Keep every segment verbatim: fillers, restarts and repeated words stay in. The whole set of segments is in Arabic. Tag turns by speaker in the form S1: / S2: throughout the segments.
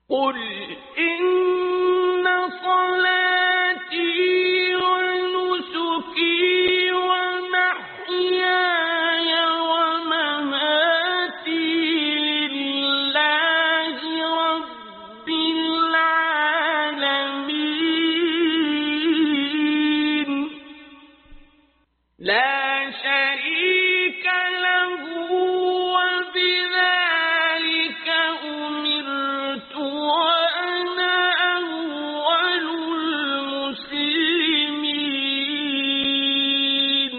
S1: قل إن صلاتي ونسكي ومحياي ومماتي لله رب العالمين لا شريك له وبذلك أمرت وأنا أول المسلمين.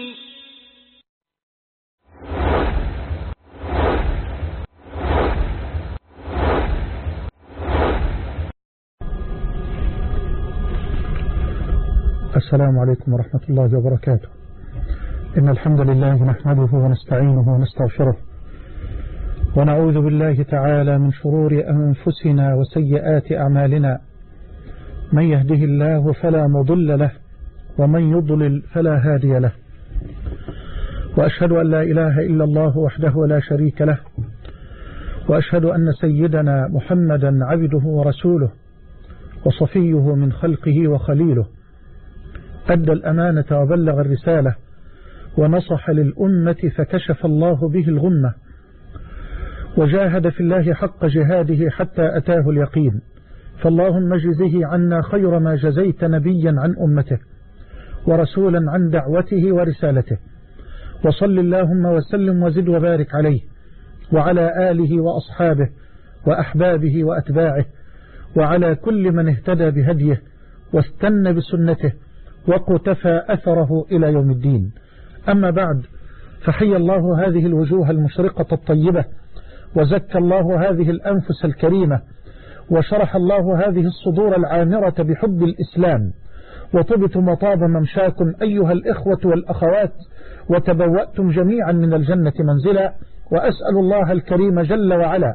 S2: السلام عليكم ورحمة الله وبركاته. إن الحمد لله نحمده ونستعينه ونستغفره ونعوذ بالله تعالى من شرور أنفسنا وسيئات أعمالنا، من يهده الله فلا مضل له ومن يضلل فلا هادي له، وأشهد أن لا إله إلا الله وحده لا شريك له، وأشهد أن سيدنا محمدا عبده ورسوله وصفيه من خلقه وخليله، أدى الأمانة وبلغ الرسالة ونصح للأمة فكشف الله به الغمة، وجاهد في الله حق جهاده حتى أتاه اليقين. فاللهم اجزه عنا خير ما جزيت نبيا عن أمته ورسولا عن دعوته ورسالته، وصل اللهم وسلم وزد وبارك عليه وعلى آله وأصحابه وأحبابه وأتباعه وعلى كل من اهتدى بهديه واستنى بسنته وقتفى أثره إلى يوم الدين. أما بعد، فحي الله هذه الوجوه المشرقة الطيبة، وزكى الله هذه الأنفس الكريمة، وشرح الله هذه الصدور العامرة بحب الإسلام، وطبتم وطاب ممشاكم أيها الإخوة والأخوات، وتبوأتم جميعا من الجنة منزلا. وأسأل الله الكريم جل وعلا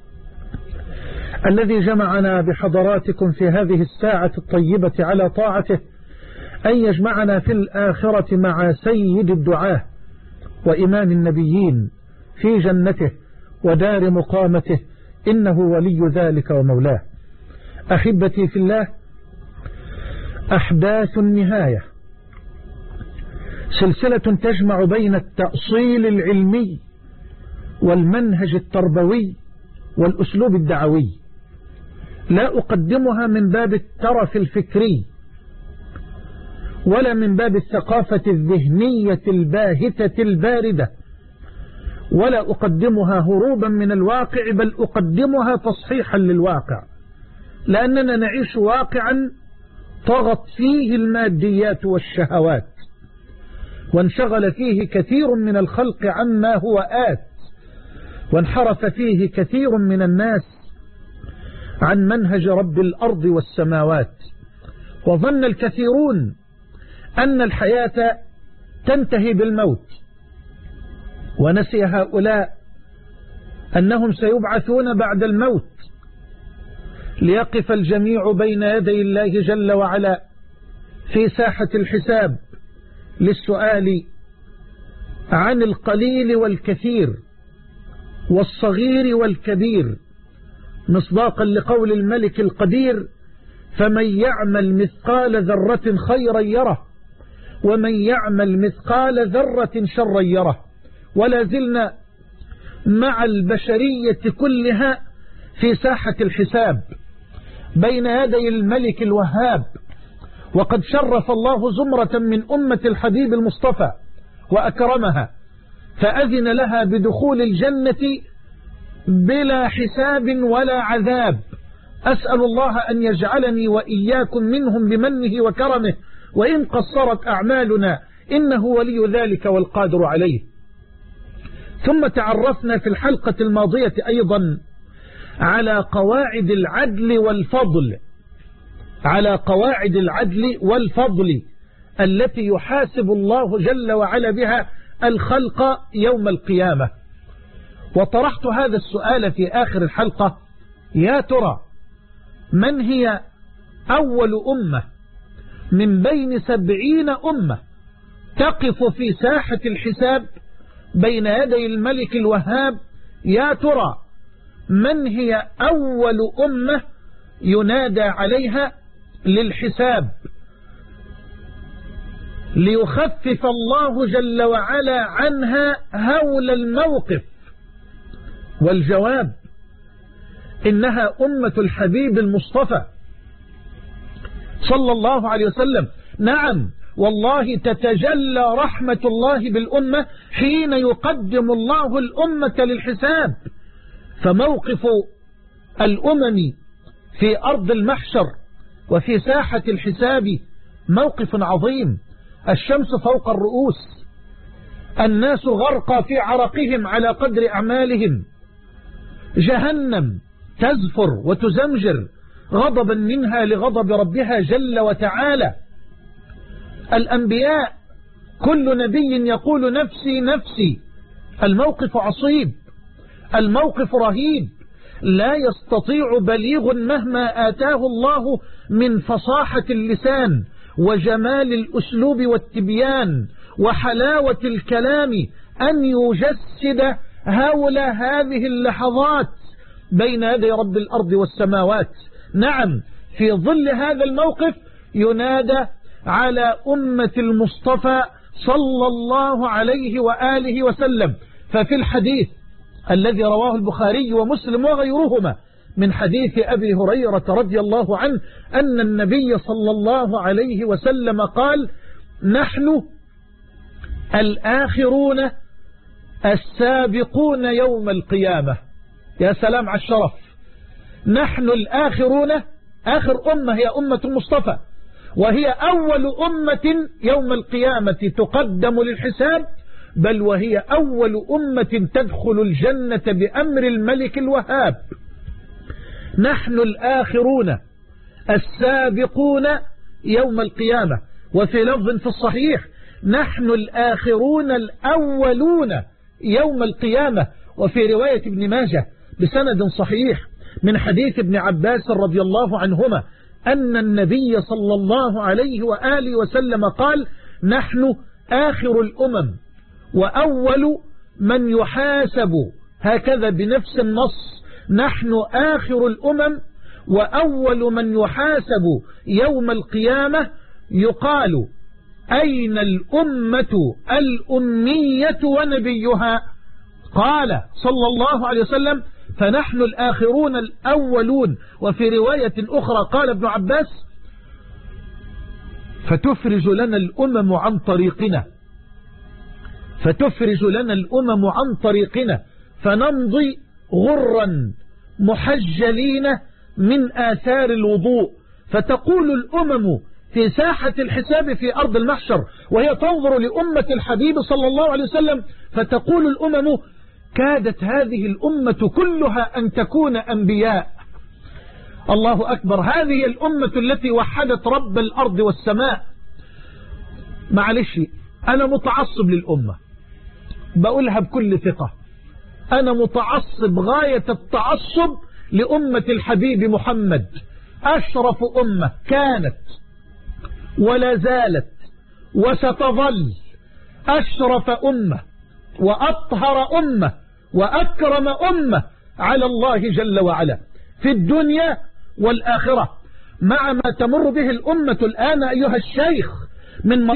S2: الذي جمعنا بحضراتكم في هذه الساعة الطيبة على طاعته أن يجمعنا في الآخرة مع سيد الدعاة وإمام النبيين في جنته ودار مقامته، إنه ولي ذلك ومولاه. أحبتي في الله، أحداث النهاية سلسلة تجمع بين التأصيل العلمي والمنهج التربوي والأسلوب الدعوي، لا أقدمها من باب الترف الفكري ولا من باب الثقافة الذهنية الباهتة الباردة، ولا أقدمها هروبا من الواقع، بل أقدمها تصحيحا للواقع، لأننا نعيش واقعا طغت فيه الماديات والشهوات، وانشغل فيه كثير من الخلق عما هو آت، وانحرف فيه كثير من الناس عن منهج رب الأرض والسماوات، وظن الكثيرون أن الحياة تنتهي بالموت، ونسي هؤلاء أنهم سيبعثون بعد الموت، ليقف الجميع بين يدي الله جل وعلا في ساحة الحساب للسؤال عن القليل والكثير والصغير والكبير، مصداقا لقول الملك القدير: فمن يعمل مثقال ذرة خيرا يره ومن يعمل مثقال ذرة شرا يره. ولا زلنا مع البشرية كلها في ساحة الحساب بين يدي الملك الوهاب، وقد شرف الله زمرة من أمة الحبيب المصطفى وأكرمها، فأذن لها بدخول الجنة بلا حساب ولا عذاب. أسأل الله أن يجعلني وإياكم منهم بمنه وكرمه، وإن قصرت أعمالنا إنه ولي ذلك والقادر عليه. ثم تعرفنا في الحلقة الماضية أيضا على قواعد العدل والفضل على قواعد العدل والفضل التي يحاسب الله جل وعلا بها الخلق يوم القيامة. وطرحت هذا السؤال في آخر الحلقة: يا ترى من هي أول أمة من بين سبعين أمة تقف في ساحة الحساب بين يدي الملك الوهاب؟ يا ترى من هي أول أمة ينادى عليها للحساب، ليخفف الله جل وعلا عنها هول الموقف. والجواب إنها أمة الحبيب المصطفى صلى الله عليه وسلم. نعم والله تتجلى رحمة الله بالأمة حين يقدم الله الأمة للحساب. فموقف الأمم في أرض المحشر وفي ساحة الحساب موقف عظيم. الشمس فوق الرؤوس، الناس غرقى في عرقهم على قدر أعمالهم، جهنم تزفر وتزمجر غضبا منها لغضب ربها جل وتعالى. الأنبياء كل نبي يقول نفسي نفسي. الموقف عصيب، الموقف رهيب، لا يستطيع بليغ مهما آتاه الله من فصاحة اللسان وجمال الأسلوب والتبيان وحلاوة الكلام أن يجسد هول هذه اللحظات بين يدي رب الأرض والسماوات. نعم في ظل هذا الموقف ينادى على أمة المصطفى صلى الله عليه وآله وسلم. ففي الحديث الذي رواه البخاري ومسلم وغيرهما من حديث أبي هريرة رضي الله عنه أن النبي صلى الله عليه وسلم قال: نحن الآخرون السابقون يوم القيامة. يا سلام على الشرف. نحن الآخرون، آخر أمة هي أمة المصطفى، وهي أول أمة يوم القيامة تقدم للحساب، بل وهي أول أمة تدخل الجنة بأمر الملك الوهاب. نحن الآخرون السابقون يوم القيامة. وفي لفظ في الصحيح: نحن الآخرون الأولون يوم القيامة. وفي رواية ابن ماجه بسند صحيح من حديث ابن عباس رضي الله عنهما أن النبي صلى الله عليه وآله وسلم قال: نحن آخر الأمم وأول من يحاسب. هكذا بنفس النص: نحن آخر الأمم وأول من يحاسب يوم القيامة. يقال: أين الأمة الأمية ونبيها؟ قال صلى الله عليه وسلم: فنحن الآخرون الأولون. وفي رواية أخرى قال ابن عباس: فتفرج لنا الأمم عن طريقنا فتفرج لنا الأمم عن طريقنا فنمضي غرا محجلين من آثار الوضوء. فتقول الأمم في ساحة الحساب في أرض المحشر وهي تنظر لأمة الحبيب صلى الله عليه وسلم، فتقول الأمم: كادت هذه الأمة كلها أن تكون أنبياء. الله أكبر. هذه الأمة التي وحدت رب الأرض والسماء. معلش أنا متعصب للأمة، بقولها بكل ثقة، أنا متعصب غاية التعصب لأمة الحبيب محمد. أشرف أمة كانت ولا زالت وستظل أشرف أمة وأطهر أمة وأكرم أمة على الله جل وعلا في الدنيا والآخرة، مع ما تمر به الأمة الآن أيها الشيخ من